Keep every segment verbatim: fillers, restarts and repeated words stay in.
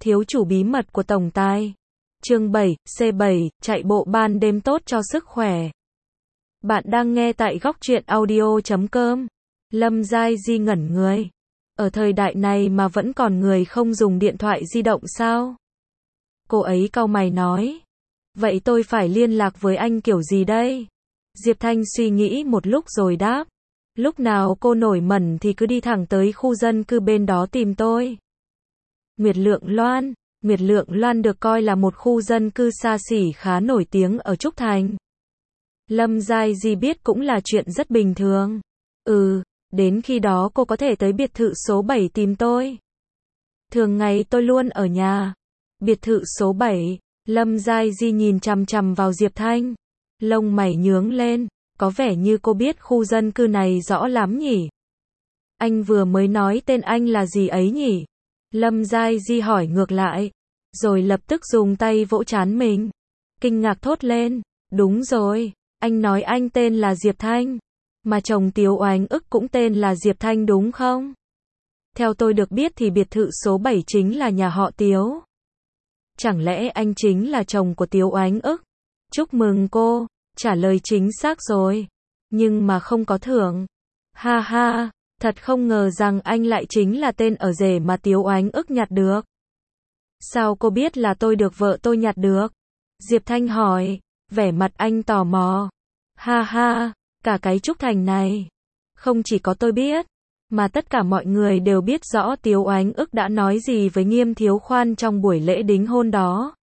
Thiếu chủ bí mật của tổng tài. Chương bảy, C bảy, chạy bộ ban đêm tốt cho sức khỏe. Bạn đang nghe tại góc truyện audio chấm com. Lâm Giai Di ngẩn người. Ở thời đại này mà vẫn còn người không dùng điện thoại di động sao? Cô ấy cau mày nói. Vậy tôi phải liên lạc với anh kiểu gì đây? Diệp Thanh suy nghĩ một lúc rồi đáp. Lúc nào cô nổi mẩn thì cứ đi thẳng tới khu dân cư bên đó tìm tôi. Nguyệt Lượng Loan. Nguyệt Lượng Loan được coi là một khu dân cư xa xỉ khá nổi tiếng ở Trúc Thành. Lâm Giai Di biết cũng là chuyện rất bình thường. Ừ, đến khi đó cô có thể tới biệt thự số bảy tìm tôi. Thường ngày tôi luôn ở nhà. Biệt thự số bảy, Lâm Giai Di nhìn chằm chằm vào Diệp Thanh. Lông mày nhướng lên, có vẻ như cô biết khu dân cư này rõ lắm nhỉ. Anh vừa mới nói tên anh là gì ấy nhỉ? Lâm Giai Di hỏi ngược lại, rồi lập tức dùng tay vỗ trán mình. Kinh ngạc thốt lên, đúng rồi, anh nói anh tên là Diệp Thanh, mà chồng Tiếu Oánh ức cũng tên là Diệp Thanh đúng không? Theo tôi được biết thì biệt thự số bảy chính là nhà họ Tiếu. Chẳng lẽ anh chính là chồng của Tiếu Oánh ức? Chúc mừng cô, trả lời chính xác rồi, nhưng mà không có thưởng. Ha ha. Thật không ngờ rằng anh lại chính là tên ở rể mà Tiếu Oánh ức nhặt được. Sao cô biết là tôi được vợ tôi nhặt được? Diệp Thanh hỏi, vẻ mặt anh tò mò. Ha ha, cả cái Trúc Thành này. Không chỉ có tôi biết, mà tất cả mọi người đều biết rõ Tiếu Oánh ức đã nói gì với Nghiêm Thiếu Khoan trong buổi lễ đính hôn đó.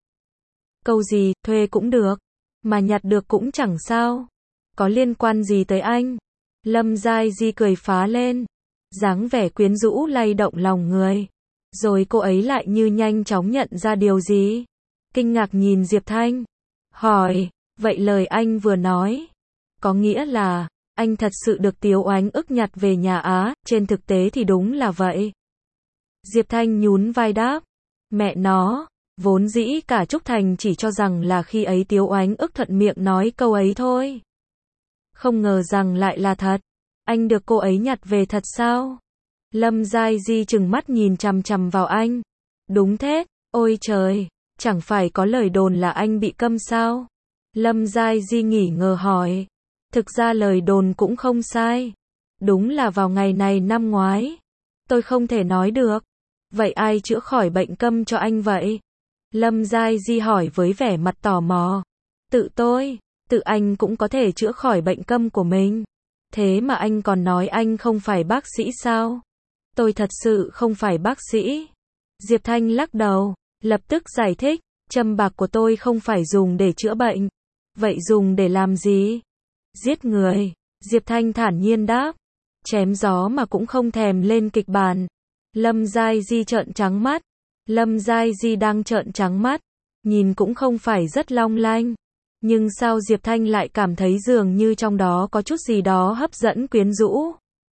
Câu gì, thuê cũng được, mà nhặt được cũng chẳng sao. Có liên quan gì tới anh? Lâm Giai Di cười phá lên, dáng vẻ quyến rũ lay động lòng người. Rồi cô ấy lại như nhanh chóng nhận ra điều gì. Kinh ngạc nhìn Diệp Thanh, hỏi, vậy lời anh vừa nói, có nghĩa là, anh thật sự được Tiếu Oánh ức nhặt về nhà á? Trên thực tế thì đúng là vậy. Diệp Thanh nhún vai đáp, mẹ nó, vốn dĩ cả Trúc Thành chỉ cho rằng là khi ấy Tiếu Oánh ức thuận miệng nói câu ấy thôi. Không ngờ rằng lại là thật. Anh được cô ấy nhặt về thật sao? Lâm Giai Di trừng mắt nhìn chằm chằm vào anh. Đúng thế, ôi trời, chẳng phải có lời đồn là anh bị câm sao? Lâm Giai Di nghỉ ngờ hỏi. Thực ra lời đồn cũng không sai. Đúng là vào ngày này năm ngoái. Tôi không thể nói được. Vậy ai chữa khỏi bệnh câm cho anh vậy? Lâm Giai Di hỏi với vẻ mặt tò mò. Tự tôi. Tự anh cũng có thể chữa khỏi bệnh câm của mình. Thế mà anh còn nói anh không phải bác sĩ sao? Tôi thật sự không phải bác sĩ. Diệp Thanh lắc đầu, lập tức giải thích, châm bạc của tôi không phải dùng để chữa bệnh. Vậy dùng để làm gì? Giết người. Diệp Thanh thản nhiên đáp. Chém gió mà cũng không thèm lên kịch bản. Lâm Giai Di trợn trắng mắt. Lâm Giai Di đang trợn trắng mắt, nhìn cũng không phải rất long lanh. Nhưng sao Diệp Thanh lại cảm thấy dường như trong đó có chút gì đó hấp dẫn quyến rũ.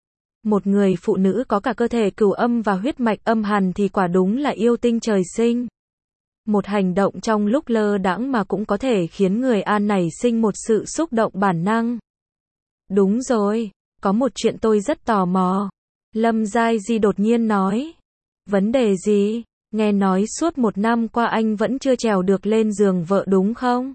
Một người phụ nữ có cả cơ thể cửu âm và huyết mạch âm hàn thì quả đúng là yêu tinh trời sinh. Một hành động trong lúc lơ đãng mà cũng có thể khiến người an nảy sinh một sự xúc động bản năng. Đúng rồi, có một chuyện tôi rất tò mò. Lâm Giai Di đột nhiên nói. Vấn đề gì? Nghe nói suốt một năm qua anh vẫn chưa trèo được lên giường vợ đúng không?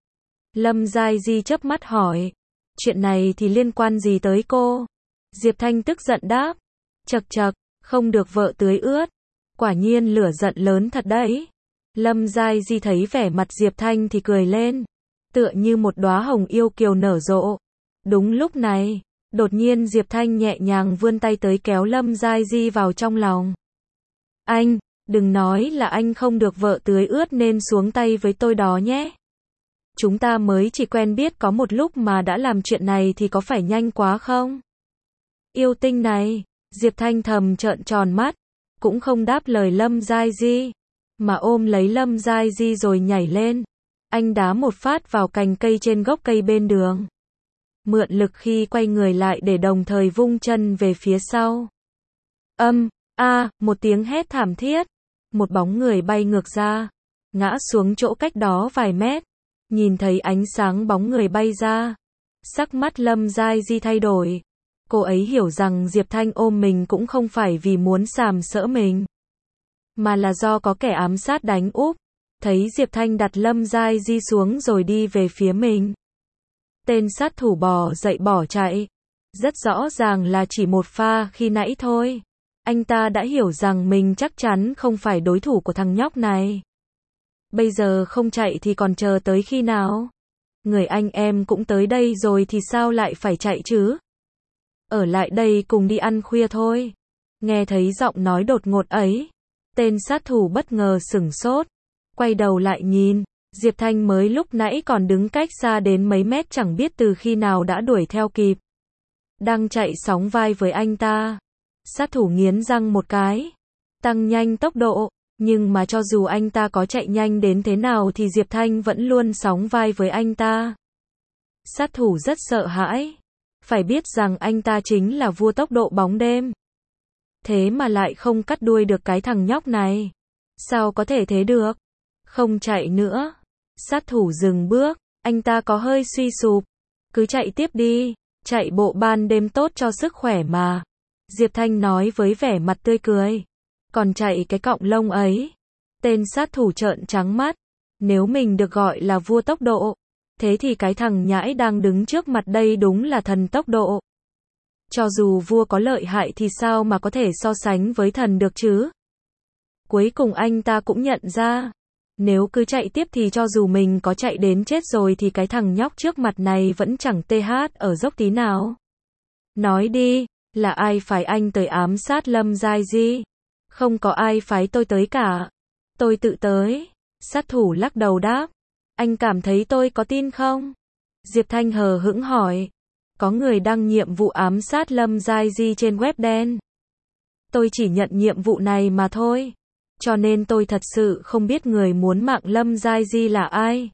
Lâm Giai Di chớp mắt hỏi. Chuyện này thì liên quan gì tới cô? Diệp Thanh tức giận đáp. Chậc chậc, không được vợ tưới ướt. Quả nhiên lửa giận lớn thật đấy. Lâm Giai Di thấy vẻ mặt Diệp Thanh thì cười lên. Tựa như một đóa hồng yêu kiều nở rộ. Đúng lúc này, đột nhiên Diệp Thanh nhẹ nhàng vươn tay tới kéo Lâm Giai Di vào trong lòng. Anh, đừng nói là anh không được vợ tưới ướt nên xuống tay với tôi đó nhé. Chúng ta mới chỉ quen biết có một lúc mà đã làm chuyện này thì có phải nhanh quá không? Yêu tinh này, Diệp Thanh thầm trợn tròn mắt, cũng không đáp lời Lâm Giai Di, mà ôm lấy Lâm Giai Di rồi nhảy lên. Anh đá một phát vào cành cây trên gốc cây bên đường. Mượn lực khi quay người lại để đồng thời vung chân về phía sau. Âm, a, một tiếng hét thảm thiết. Một bóng người bay ngược ra, ngã xuống chỗ cách đó vài mét. Nhìn thấy ánh sáng bóng người bay ra, sắc mắt Lâm Giai Di thay đổi. Cô ấy hiểu rằng Diệp Thanh ôm mình cũng không phải vì muốn sàm sỡ mình. mà là do có kẻ ám sát đánh úp. Thấy Diệp Thanh đặt Lâm Giai Di xuống rồi đi về phía mình. Tên sát thủ bò dậy bỏ chạy. Rất rõ ràng là chỉ một pha khi nãy thôi. Anh ta đã hiểu rằng mình chắc chắn không phải đối thủ của thằng nhóc này. Bây giờ không chạy thì còn chờ tới khi nào? Người anh em cũng tới đây rồi thì sao lại phải chạy chứ? Ở lại đây cùng đi ăn khuya thôi. Nghe thấy giọng nói đột ngột ấy, tên sát thủ bất ngờ sửng sốt, quay đầu lại nhìn, Diệp Thanh mới lúc nãy còn đứng cách xa đến mấy mét chẳng biết từ khi nào đã đuổi theo kịp. Đang chạy sóng vai với anh ta. Sát thủ nghiến răng một cái, tăng nhanh tốc độ, nhưng mà cho dù anh ta có chạy nhanh đến thế nào thì Diệp Thanh vẫn luôn sóng vai với anh ta. Sát thủ rất sợ hãi, phải biết rằng anh ta chính là vua tốc độ bóng đêm. Thế mà lại không cắt đuôi được cái thằng nhóc này. Sao có thể thế được? Không chạy nữa. Sát thủ dừng bước, anh ta có hơi suy sụp. Cứ chạy tiếp đi, chạy bộ ban đêm tốt cho sức khỏe mà. Diệp Thanh nói với vẻ mặt tươi cười. Còn chạy cái cọng lông ấy. Tên sát thủ trợn trắng mắt. Nếu mình được gọi là vua tốc độ, thế thì cái thằng nhãi đang đứng trước mặt đây đúng là thần tốc độ. Cho dù vua có lợi hại thì sao mà có thể so sánh với thần được chứ? Cuối cùng anh ta cũng nhận ra, nếu cứ chạy tiếp thì cho dù mình có chạy đến chết rồi thì cái thằng nhóc trước mặt này vẫn chẳng tê hát ở dốc tí nào. Nói đi, là ai phái anh tới ám sát Lâm Giai Di? Không có ai phái tôi tới cả. Tôi tự tới. Sát thủ lắc đầu đáp. Anh cảm thấy tôi có tin không? Diệp Thanh hờ hững hỏi. Có người đăng nhiệm vụ ám sát Lâm Giai Di trên web đen. Tôi chỉ nhận nhiệm vụ này mà thôi. Cho nên tôi thật sự không biết người muốn mạng Lâm Giai Di là ai.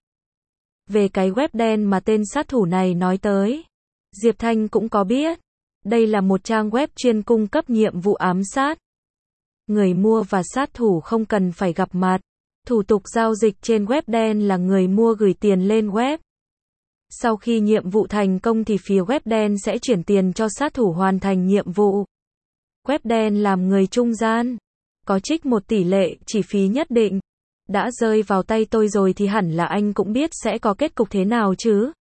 Về cái web đen mà tên sát thủ này nói tới, Diệp Thanh cũng có biết. Đây là một trang web chuyên cung cấp nhiệm vụ ám sát. Người mua và sát thủ không cần phải gặp mặt. Thủ tục giao dịch trên web đen là người mua gửi tiền lên web. Sau khi nhiệm vụ thành công thì phía web đen sẽ chuyển tiền cho sát thủ hoàn thành nhiệm vụ. Web đen làm người trung gian, có trích một tỷ lệ chi phí nhất định. Đã rơi vào tay tôi rồi thì hẳn là anh cũng biết sẽ có kết cục thế nào chứ.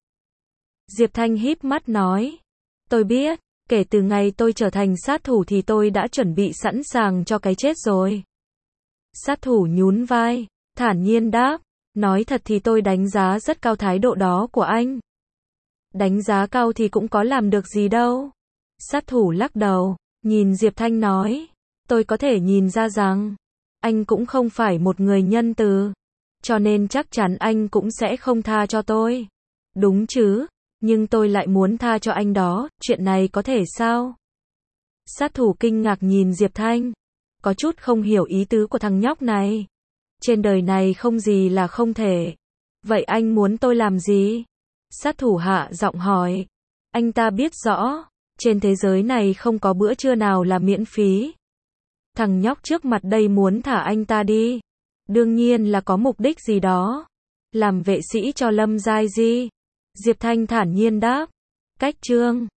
Diệp Thanh híp mắt nói. Tôi biết, kể từ ngày tôi trở thành sát thủ thì tôi đã chuẩn bị sẵn sàng cho cái chết rồi. Sát thủ nhún vai, thản nhiên đáp. Nói thật thì tôi đánh giá rất cao thái độ đó của anh. Đánh giá cao thì cũng có làm được gì đâu. Sát thủ lắc đầu, nhìn Diệp Thanh nói. Tôi có thể nhìn ra rằng, anh cũng không phải một người nhân từ. Cho nên chắc chắn anh cũng sẽ không tha cho tôi. Đúng chứ, nhưng tôi lại muốn tha cho anh đó, chuyện này có thể sao? Sát thủ kinh ngạc nhìn Diệp Thanh. Có chút không hiểu ý tứ của thằng nhóc này. Trên đời này không gì là không thể. Vậy anh muốn tôi làm gì? Sát thủ hạ giọng hỏi. Anh ta biết rõ, trên thế giới này không có bữa trưa nào là miễn phí. Thằng nhóc trước mặt đây muốn thả anh ta đi. Đương nhiên là có mục đích gì đó. Làm vệ sĩ cho Lâm Giai Di. Diệp Thanh thản nhiên đáp. Cách chương